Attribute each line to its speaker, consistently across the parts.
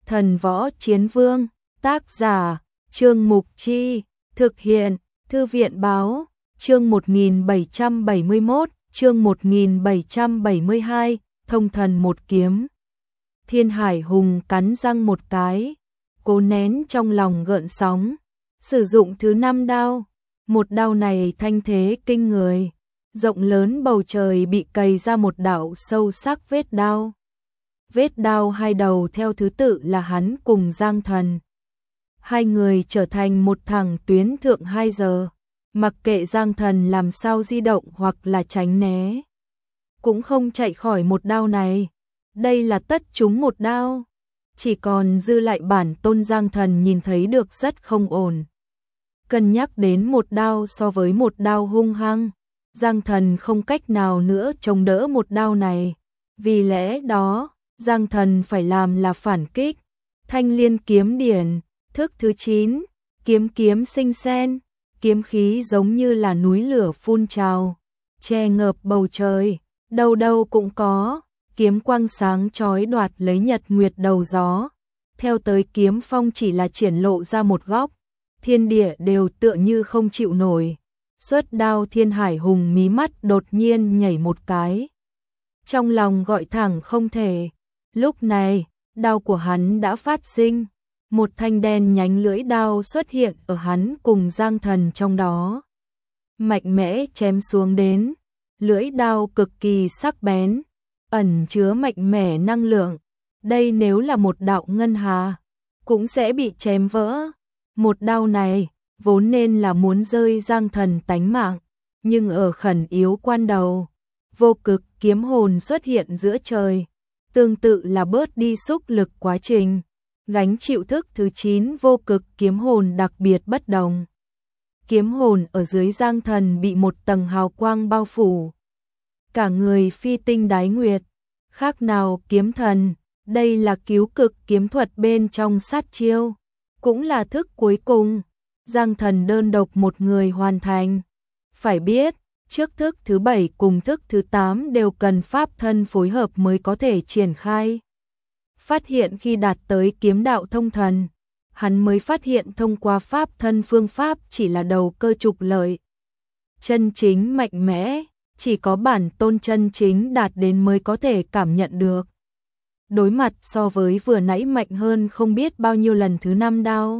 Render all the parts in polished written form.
Speaker 1: Thần Võ Chiến Vương, tác giả, Trương Mục Chi, thực hiện, Thư viện Báo, chương 1771, chương 1772, thông thần một kiếm. Thiên Hải Hùng cắn răng một cái, cố nén trong lòng gợn sóng, sử dụng thứ 5 đao. Một đao này thanh thế kinh người, rộng lớn bầu trời bị cày ra một đạo sâu sắc vết đao. Vết đao hai đầu theo thứ tự là hắn cùng Giang Thần. Hai người trở thành một thẳng tuyến thượng 2 giờ, mặc kệ Giang Thần làm sao di động hoặc là tránh né, cũng không chạy khỏi một đao này. Đây là tất trúng một đao, chỉ còn dư lại bản tôn Giang Thần nhìn thấy được rất không ổn. Cân nhắc đến một đao so với một đao hung hăng, Giang Thần không cách nào nữa chống đỡ một đao này. Vì lẽ đó, Giang Thần phải làm là phản kích. Thanh Liên kiếm điển, thức thứ 9, kiếm sinh sen, kiếm khí giống như là núi lửa phun trào, che ngợp bầu trời, đâu đâu cũng có, kiếm quang sáng chói đoạt lấy nhật nguyệt đầu gió. Theo tới kiếm phong chỉ là triển lộ ra một góc, thiên địa đều tựa như không chịu nổi. Xuất đao Thiên Hải Hùng mí mắt đột nhiên nhảy một cái, trong lòng gọi thẳng không thể. Lúc này, đao của hắn đã phát sinh, một thanh đen nhánh lưỡi đao xuất hiện ở hắn cùng Giang Thần trong đó. Mạnh mẽ chém xuống đến, lưỡi đao cực kỳ sắc bén, ẩn chứa mạnh mẽ năng lượng. Đây nếu là một đạo ngân hà, cũng sẽ bị chém vỡ. Một đao này, vốn nên là muốn rơi Giang Thần tánh mạng, nhưng ở khẩn yếu quan đầu, vô cực kiếm hồn xuất hiện giữa trời, tương tự là bớt đi xúc lực quá trình, gánh chịu thức thứ 9 vô cực kiếm hồn đặc biệt bất đồng. Kiếm hồn ở dưới Giang Thần bị một tầng hào quang bao phủ, cả người phi tinh đái nguyệt, khác nào kiếm thần. Đây là cứu cực kiếm thuật bên trong sát chiêu, cũng là thức cuối cùng Giang Thần đơn độc một người hoàn thành. Phải biết, trước thức thứ 7 cùng thức thứ 8 đều cần pháp thân phối hợp mới có thể triển khai. Phát hiện khi đạt tới kiếm đạo thông thần, hắn mới phát hiện thông qua pháp thân phương pháp chỉ là đầu cơ trục lợi. Chân chính mạnh mẽ, chỉ có bản tôn chân chính đạt đến mới có thể cảm nhận được. Đối mặt so với vừa nãy mạnh hơn không biết bao nhiêu lần thứ 5 đao.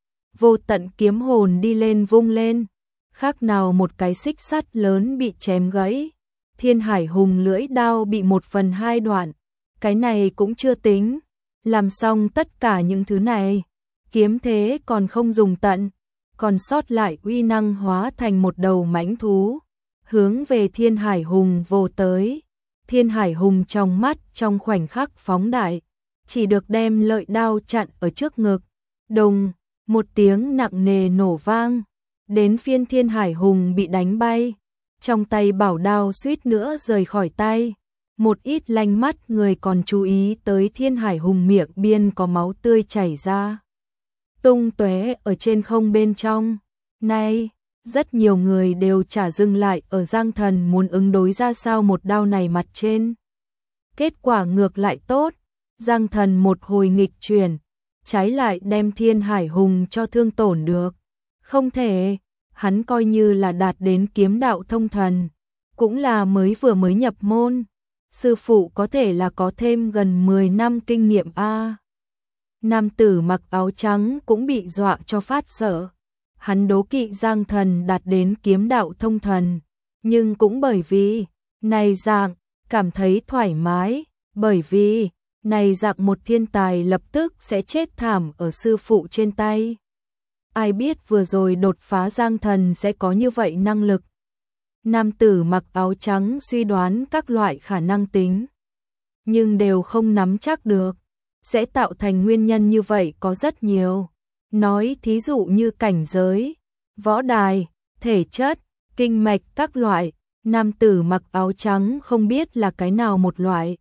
Speaker 1: Vô tận kiếm hồn đi lên vung lên, khác nào một cái xích sắt lớn bị chém gãy. Thiên Hải Hùng lưỡi đao bị 1/2 đoạn, cái này cũng chưa tính. Làm xong tất cả những thứ này, kiếm thế còn không dùng tận, còn sót lại uy năng hóa thành một đầu mãnh thú, hướng về Thiên Hải Hùng vồ tới. Thiên Hải Hùng trong mắt trong khoảnh khắc phóng đại, chỉ được đem lợi đao chặn ở trước ngực. Đùng, một tiếng nặng nề nổ vang, đến phiên Thiên Hải Hùng bị đánh bay, trong tay bảo đao suýt nữa rời khỏi tay. Một ít lanh mắt người còn chú ý tới Thiên Hải Hùng miệng biên có máu tươi chảy ra, tung tóe ở trên không bên trong. Này, rất nhiều người đều chả dừng lại ở Giang Thần muốn ứng đối ra sao một đao này mặt trên. Kết quả ngược lại tốt, Giang Thần một hồi nghịch chuyển, trái lại đem Thiên Hải Hùng cho thương tổn được. Không thể, hắn coi như là đạt đến kiếm đạo thông thần, cũng là mới nhập môn. Sư phụ có thể là có thêm gần 10 năm kinh nghiệm a. Nam tử mặc áo trắng cũng bị dọa cho phát sợ. Hắn đố kỵ Giang Thần đạt đến kiếm đạo thông thần, nhưng cũng bởi vì này dạng cảm thấy thoải mái, bởi vì này dạng một thiên tài lập tức sẽ chết thảm ở sư phụ trên tay. Ai biết vừa rồi đột phá Giang Thần sẽ có như vậy năng lực. Nam tử mặc áo trắng suy đoán các loại khả năng tính, nhưng đều không nắm chắc được. Sẽ tạo thành nguyên nhân như vậy có rất nhiều. Nói thí dụ như cảnh giới, võ đài, thể chất, kinh mạch các loại. Nam tử mặc áo trắng không biết là cái nào một loại.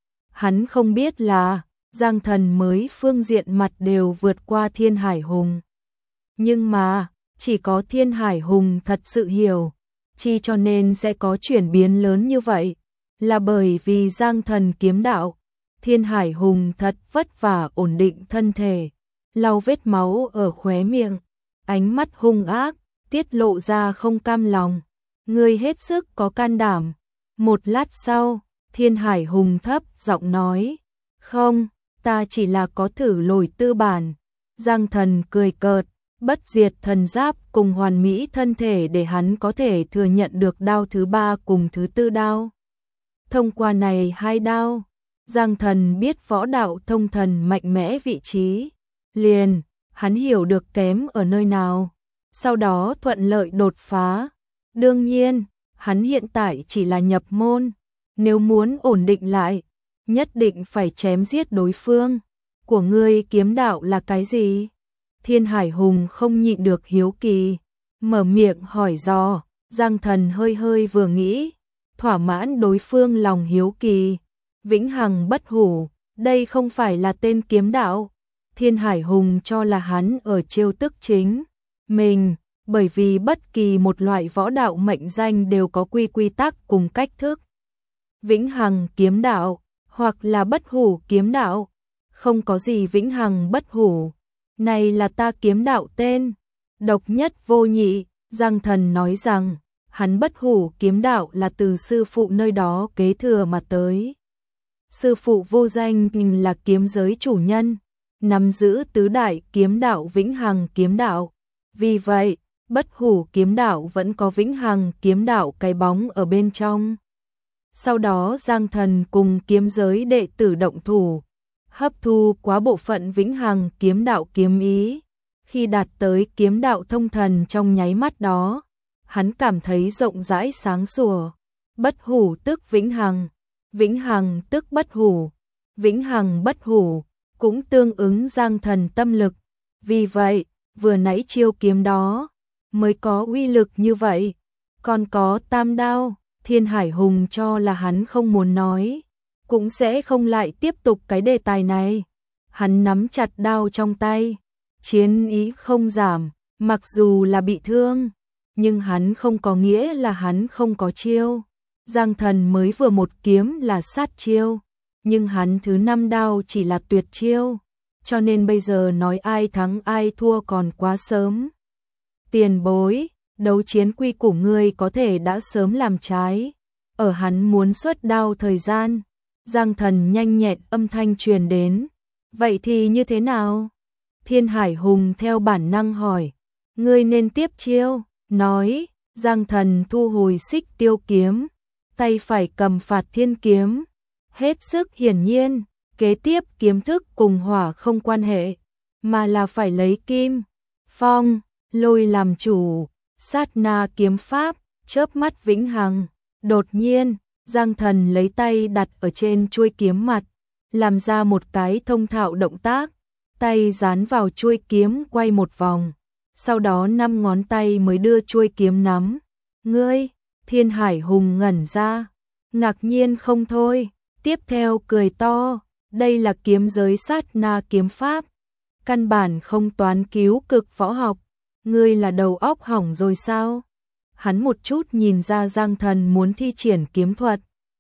Speaker 1: Hắn không biết là Giang Thần mới phương diện mặt đều vượt qua Thiên Hải Hùng. Nhưng mà, chỉ có Thiên Hải Hùng thật sự hiểu, chi cho nên sẽ có chuyển biến lớn như vậy, là bởi vì Giang Thần kiếm đạo, Thiên Hải Hùng thật vất vả ổn định thân thể, lau vết máu ở khóe miệng, ánh mắt hung ác, tiết lộ ra không cam lòng. Ngươi hết sức có can đảm. Một lát sau, Thiên Hải Hùng thấp giọng nói, không, ta chỉ là có thử lồi tư bản. Giang Thần cười cợt, bất diệt thần giáp cùng hoàn mỹ thân thể để hắn có thể thừa nhận được đao thứ 3 cùng thứ 4 đao. Thông qua này 2 đao, Giang Thần biết võ đạo thông thần mạnh mẽ vị trí. Liền, hắn hiểu được kém ở nơi nào, sau đó thuận lợi đột phá. Đương nhiên, hắn hiện tại chỉ là nhập môn, nếu muốn ổn định lại, nhất định phải chém giết đối phương. Của ngươi kiếm đạo là cái gì? Thiên Hải Hùng không nhịn được hiếu kỳ, mở miệng hỏi dò. Giang Thần hơi hơi vừa nghĩ, thỏa mãn đối phương lòng hiếu kỳ. Vĩnh hằng bất hủ, đây không phải là tên kiếm đạo. Thiên Hải Hùng cho là hắn ở chiêu tức chính mình, bởi vì bất kỳ một loại võ đạo mệnh danh đều có quy tắc cùng cách thức. Vĩnh hằng kiếm đạo, hoặc là bất hủ kiếm đạo, không có gì vĩnh hằng bất hủ. Này là ta kiếm đạo tên, độc nhất vô nhị. Giang Thần nói rằng, hắn bất hủ kiếm đạo là từ sư phụ nơi đó kế thừa mà tới. Sư phụ vô danh là kiếm giới chủ nhân, nắm giữ tứ đại kiếm đạo vĩnh hằng kiếm đạo. Vì vậy, bất hủ kiếm đạo vẫn có vĩnh hằng kiếm đạo cái bóng ở bên trong. Sau đó Giang Thần cùng kiếm giới đệ tử động thủ, hấp thu quá bộ phận vĩnh hằng kiếm đạo kiếm ý. Khi đạt tới kiếm đạo thông thần trong nháy mắt đó, hắn cảm thấy rộng rãi sáng sủa. Bất hủ tức vĩnh hằng tức bất hủ, vĩnh hằng bất hủ cũng tương ứng Giang Thần tâm lực. Vì vậy, vừa nãy chiêu kiếm đó mới có uy lực như vậy. Còn có tam đao, Thiên Hải Hùng cho là hắn không muốn nói, cũng sẽ không lại tiếp tục cái đề tài này. Hắn nắm chặt đao trong tay, chiến ý không giảm, mặc dù là bị thương, nhưng hắn không có nghĩa là hắn không có chiêu. Giang Thần mới vừa một kiếm là sát chiêu, nhưng hắn thứ 5 đao chỉ là tuyệt chiêu, cho nên bây giờ nói ai thắng ai thua còn quá sớm. Tiền bối, đấu chiến quy của ngươi có thể đã sớm làm trái. Ở hắn muốn xuất đao thời gian, Giang Thần nhanh nhẹn âm thanh truyền đến. Vậy thì như thế nào? Thiên Hải Hùng theo bản năng hỏi. Ngươi nên tiếp chiêu. Nói, Giang Thần thu hồi xích tiêu kiếm, tay phải cầm phạt thiên kiếm. Hết sức hiển nhiên, kế tiếp kiếm thức cùng hỏa không quan hệ, mà là phải lấy kim, phong, lôi làm chủ. Sát na kiếm pháp, chớp mắt vĩnh hằng. Đột nhiên, Giang Thần lấy tay đặt ở trên chuôi kiếm mặt, làm ra một cái thông thạo động tác, tay dán vào chuôi kiếm quay một vòng, sau đó 5 ngón tay mới đưa chuôi kiếm nắm. Ngươi, Thiên Hải Hùng ngẩn ra, ngạc nhiên không thôi, tiếp theo cười to, đây là kiếm giới sát na kiếm pháp, căn bản không toán cứu cực võ học. Ngươi là đầu óc hỏng rồi sao? Hắn một chút nhìn ra Giang Thần muốn thi triển kiếm thuật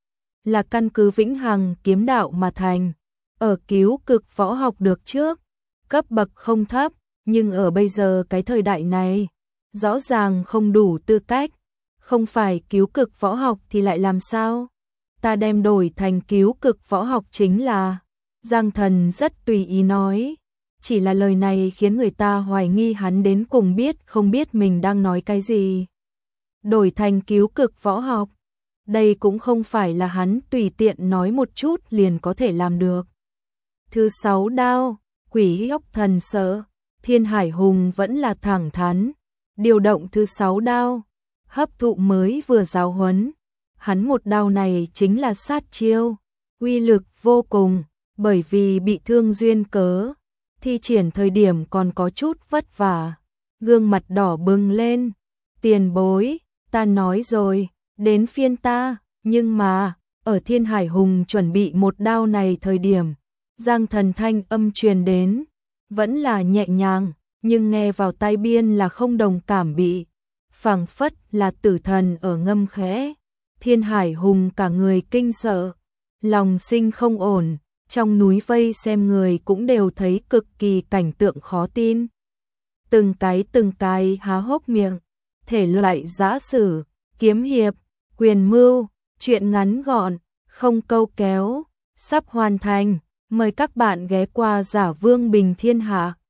Speaker 1: là căn cứ vĩnh hằng kiếm đạo mà thành. Ở cứu cực võ học được trước, cấp bậc không thấp, nhưng ở bây giờ cái thời đại này, rõ ràng không đủ tư cách. Không phải cứu cực võ học thì lại làm sao? Ta đem đổi thành cứu cực võ học chính là. Giang Thần rất tùy ý nói. Chỉ là lời này khiến người ta hoài nghi hắn đến cùng biết không biết mình đang nói cái gì. Đổi thành cứu cực võ học, đây cũng không phải là hắn tùy tiện nói một chút liền có thể làm được. Thứ 6 đao, quỷ ốc thần sợ, Thiên Hải Hùng vẫn là thẳng thắn, điều động thứ 6 đao, hấp thụ mới vừa giáo huấn. Hắn một đao này chính là sát chiêu, uy lực vô cùng, bởi vì bị thương duyên cớ, thi triển thời điểm còn có chút vất vả, gương mặt đỏ bừng lên. Tiền bối, ta nói rồi, đến phiên ta, nhưng mà, ở Thiên Hải Hùng chuẩn bị một đao này thời điểm, Giang Thần thanh âm truyền đến, vẫn là nhẹ nhàng, nhưng nghe vào tai biên là không đồng cảm bị, phảng phất là tử thần ở ngâm khẽ. Thiên Hải Hùng cả người kinh sợ, lòng sinh không ổn, trong núi vây xem người cũng đều thấy cực kỳ cảnh tượng khó tin. Từng cái há hốc miệng, thể loại giã sử, kiếm hiệp, quyền mưu, truyện ngắn gọn, không câu kéo, sắp hoàn thành, mời các bạn ghé qua Giả Vương Bình Thiên Hạ.